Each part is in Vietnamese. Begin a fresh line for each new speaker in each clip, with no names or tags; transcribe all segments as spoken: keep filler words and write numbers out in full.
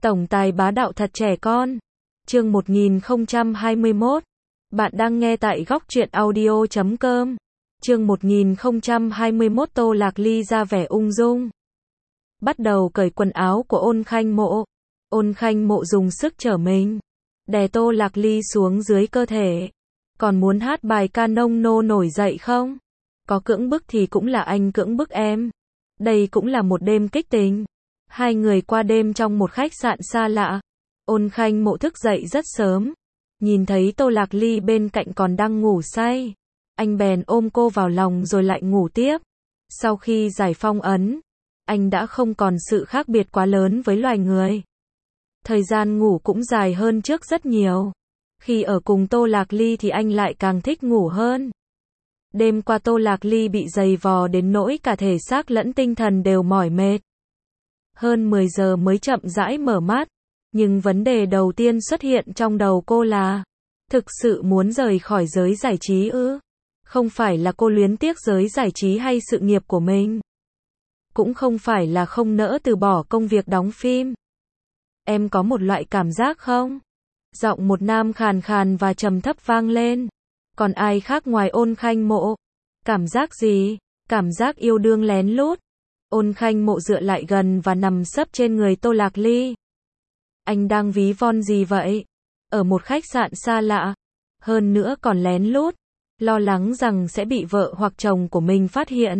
Tổng tài bá đạo thật trẻ con. Chương một nghìn không trăm hai mươi mốt. Bạn đang nghe tại góc truyện audio chấm com. Chương một nghìn không trăm hai mươi mốt. Tô Lạc Ly ra vẻ ung dung. Bắt đầu cởi quần áo của Ôn Khanh Mộ. Ôn Khanh Mộ dùng sức trở mình, đè Tô Lạc Ly xuống dưới cơ thể. Còn muốn hát bài ca nông nô nổi dậy không? Có cưỡng bức thì cũng là anh cưỡng bức em. Đây cũng là một đêm kích tình. Hai người qua đêm trong một khách sạn xa lạ. Ôn Khanh Mộ thức dậy rất sớm, nhìn thấy Tô Lạc Ly bên cạnh còn đang ngủ say. Anh bèn ôm cô vào lòng rồi lại ngủ tiếp. Sau khi giải phong ấn, anh đã không còn sự khác biệt quá lớn với loài người. Thời gian ngủ cũng dài hơn trước rất nhiều. Khi ở cùng Tô Lạc Ly thì anh lại càng thích ngủ hơn. Đêm qua Tô Lạc Ly bị giày vò đến nỗi cả thể xác lẫn tinh thần đều mỏi mệt. Hơn mười giờ mới chậm rãi mở mắt. Nhưng vấn đề đầu tiên xuất hiện trong đầu cô là, thực sự muốn rời khỏi giới giải trí ư? Không phải là cô luyến tiếc giới giải trí hay sự nghiệp của mình. Cũng không phải là không nỡ từ bỏ công việc đóng phim. Em có một loại cảm giác không? Giọng một nam khàn khàn và trầm thấp vang lên. Còn ai khác ngoài Ôn Khanh Mộ? Cảm giác gì? Cảm giác yêu đương lén lút. Ôn Khanh Mộ dựa lại gần và nằm sấp trên người Tô Lạc Ly. Anh đang ví von gì vậy? Ở một khách sạn xa lạ. Hơn nữa còn lén lút. Lo lắng rằng sẽ bị vợ hoặc chồng của mình phát hiện.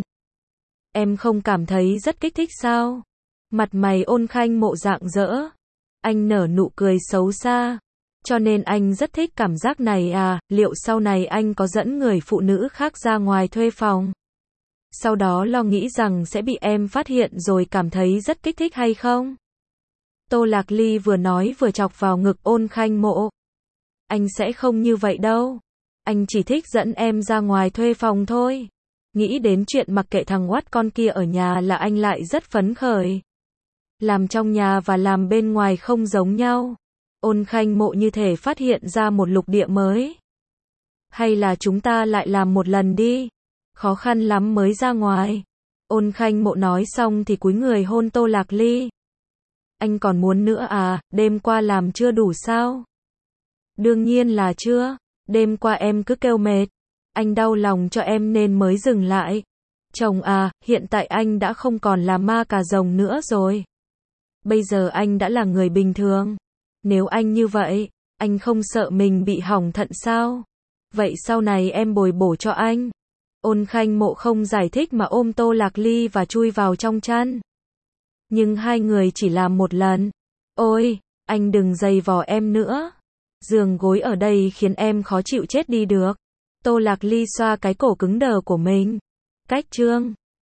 Em không cảm thấy rất kích thích sao? Mặt mày Ôn Khanh Mộ rạng rỡ. Anh nở nụ cười xấu xa. Cho nên anh rất thích cảm giác này à? Liệu sau này anh có dẫn người phụ nữ khác ra ngoài thuê phòng, sau đó lo nghĩ rằng sẽ bị em phát hiện rồi cảm thấy rất kích thích hay không? Tô Lạc Ly vừa nói vừa chọc vào ngực Ôn Khanh Mộ. Anh sẽ không như vậy đâu. Anh chỉ thích dẫn em ra ngoài thuê phòng thôi. Nghĩ đến chuyện mặc kệ thằng oát con kia ở nhà là anh lại rất phấn khởi. Làm trong nhà và làm bên ngoài không giống nhau. Ôn Khanh Mộ như thể phát hiện ra một lục địa mới. Hay là chúng ta lại làm một lần đi. Khó khăn lắm mới ra ngoài. Ôn Khanh Mộ nói xong thì cúi người hôn Tô Lạc Ly. Anh còn muốn nữa à? Đêm qua làm chưa đủ sao? Đương nhiên là chưa. Đêm qua em cứ kêu mệt. Anh đau lòng cho em nên mới dừng lại. Chồng à, hiện tại anh đã không còn là ma cà rồng nữa rồi. Bây giờ anh đã là người bình thường. Nếu anh như vậy, anh không sợ mình bị hỏng thận sao? Vậy sau này em bồi bổ cho anh. Ôn Khanh Mộ không giải thích mà ôm Tô Lạc Ly và chui vào trong chăn. Nhưng hai người chỉ làm một lần. Ôi, anh đừng giày vò em nữa. Giường gối ở đây khiến em khó chịu chết đi được. Tô Lạc Ly xoa cái cổ cứng đờ của mình. Cách chương